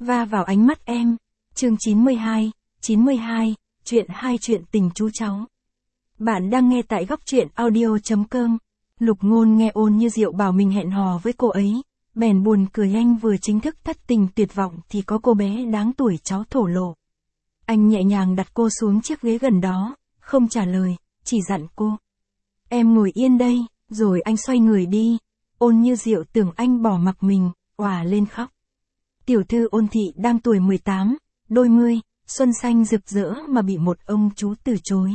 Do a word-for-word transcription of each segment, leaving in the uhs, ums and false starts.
Va vào ánh mắt em. Chương chín mươi hai, chín mươi hai, chuyện hai chuyện tình chú cháu. Bạn đang nghe tại góc truyện audio.com. Lục Ngôn nghe Ôn Như Diệu bảo mình hẹn hò với cô ấy, bèn buồn cười. Anh vừa chính thức thất tình tuyệt vọng thì có cô bé đáng tuổi cháu thổ lộ. Anh nhẹ nhàng đặt cô xuống chiếc ghế gần đó, không trả lời, chỉ dặn cô. Em ngồi yên đây, rồi anh xoay người đi. Ôn Như Diệu tưởng anh bỏ mặc mình, òa lên khóc. Tiểu thư Ôn thị đang tuổi mười tám, đôi mươi, xuân xanh rực rỡ mà bị một ông chú từ chối.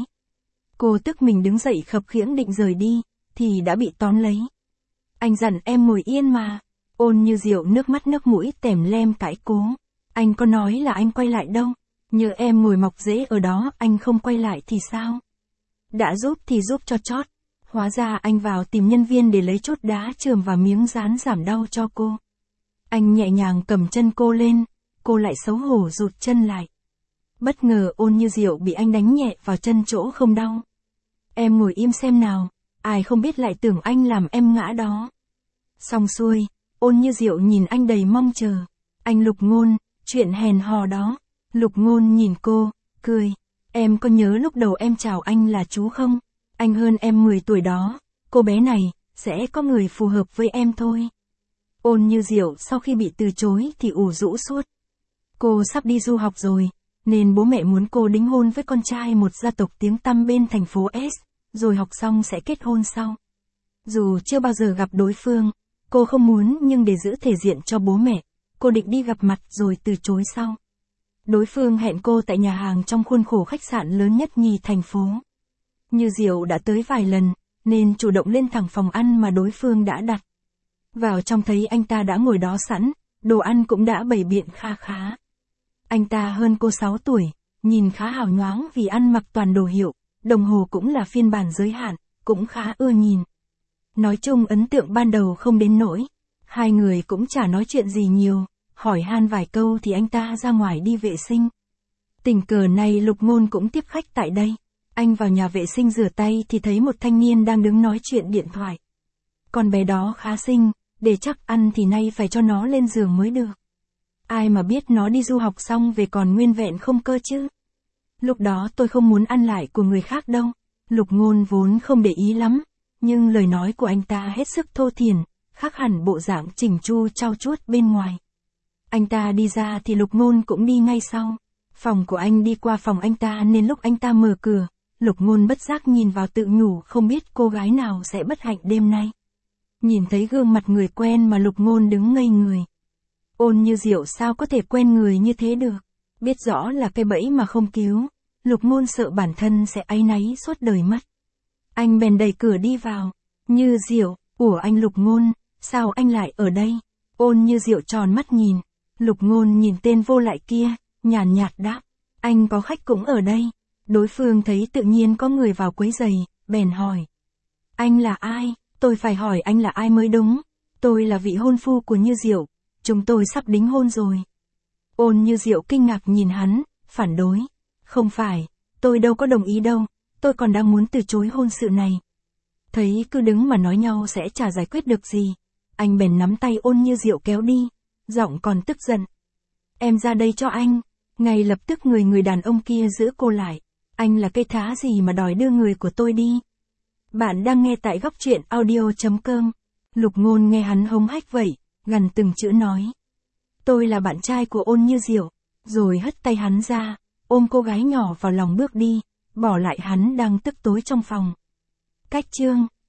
Cô tức mình đứng dậy khập khiễng định rời đi, thì đã bị tóm lấy. Anh dặn em ngồi yên mà. Ôn Như Diệu nước mắt nước mũi tèm lem cãi cố. Anh có nói là anh quay lại đâu. Nhỡ em ngồi mọc rễ ở đó anh không quay lại thì sao? Đã giúp thì giúp cho chót. Hóa ra anh vào tìm nhân viên để lấy chốt đá chườm và miếng dán giảm đau cho cô. Anh nhẹ nhàng cầm chân cô lên, cô lại xấu hổ rụt chân lại. Bất ngờ Ôn Như Diệu bị anh đánh nhẹ vào chân chỗ không đau. Em ngồi im xem nào, ai không biết lại tưởng anh làm em ngã đó. Xong xuôi, Ôn Như Diệu nhìn anh đầy mong chờ. Anh Lục Ngôn, chuyện hèn hò đó. Lục Ngôn nhìn cô, cười. Em có nhớ lúc đầu em chào anh là chú không? Anh hơn em mười tuổi đó, cô bé này, sẽ có người phù hợp với em thôi. Ôn Như Diệu sau khi bị từ chối thì ủ rũ suốt. Cô sắp đi du học rồi, nên bố mẹ muốn cô đính hôn với con trai một gia tộc tiếng tăm bên thành phố S, rồi học xong sẽ kết hôn sau. Dù chưa bao giờ gặp đối phương, cô không muốn nhưng để giữ thể diện cho bố mẹ, cô định đi gặp mặt rồi từ chối sau. Đối phương hẹn cô tại nhà hàng trong khuôn khổ khách sạn lớn nhất nhì thành phố. Như Diệu đã tới vài lần, nên chủ động lên thẳng phòng ăn mà đối phương đã đặt. Vào trong thấy anh ta đã ngồi đó sẵn, đồ ăn cũng đã bày biện kha khá. Anh ta hơn cô sáu tuổi, nhìn khá hào nhoáng vì ăn mặc toàn đồ hiệu, đồng hồ cũng là phiên bản giới hạn, cũng khá ưa nhìn. Nói chung ấn tượng ban đầu không đến nỗi, hai người cũng chả nói chuyện gì nhiều, hỏi han vài câu thì anh ta ra ngoài đi vệ sinh. Tình cờ này Lục Ngôn cũng tiếp khách tại đây. Anh vào nhà vệ sinh rửa tay thì thấy một thanh niên đang đứng nói chuyện điện thoại. Con bé đó khá xinh, để chắc ăn thì nay phải cho nó lên giường mới được. Ai mà biết nó đi du học xong về còn nguyên vẹn không cơ chứ. Lúc đó tôi không muốn ăn lại của người khác đâu. Lục Ngôn vốn không để ý lắm, nhưng lời nói của anh ta hết sức thô thiển, khác hẳn bộ dạng chỉnh chu trau chuốt bên ngoài. Anh ta đi ra thì Lục Ngôn cũng đi ngay sau. Phòng của anh đi qua phòng anh ta nên lúc anh ta mở cửa, Lục Ngôn bất giác nhìn vào tự nhủ không biết cô gái nào sẽ bất hạnh đêm nay. Nhìn thấy gương mặt người quen mà Lục Ngôn đứng ngây người. Ôn Như Diệu sao có thể quen người như thế được, biết rõ là cái bẫy mà không cứu, Lục Ngôn sợ bản thân sẽ áy náy suốt đời mất. Anh bèn đẩy cửa đi vào. Như Diệu, ủa anh Lục Ngôn, sao anh lại ở đây? Ôn Như Diệu tròn mắt nhìn, Lục Ngôn nhìn tên vô lại kia, nhàn nhạt đáp, anh có khách cũng ở đây. Đối phương thấy tự nhiên có người vào quấy rầy, bèn hỏi. Anh là ai? Tôi phải hỏi anh là ai mới đúng. Tôi là vị hôn phu của Như Diệu, chúng tôi sắp đính hôn rồi. Ôn Như Diệu kinh ngạc nhìn hắn, phản đối. Không phải, tôi đâu có đồng ý đâu, tôi còn đang muốn từ chối hôn sự này. Thấy cứ đứng mà nói nhau sẽ chả giải quyết được gì. Anh bèn nắm tay Ôn Như Diệu kéo đi, giọng còn tức giận. Em ra đây cho anh. Ngay lập tức người người đàn ông kia giữ cô lại. Anh là cây thá gì mà đòi đưa người của tôi đi? Bạn đang nghe tại góc truyện audio.com. Lục Ngôn nghe hắn hống hách vậy, gần từng chữ nói. Tôi là bạn trai của Ôn Như Diệu, rồi hất tay hắn ra, ôm cô gái nhỏ vào lòng bước đi, bỏ lại hắn đang tức tối trong phòng. Cách chương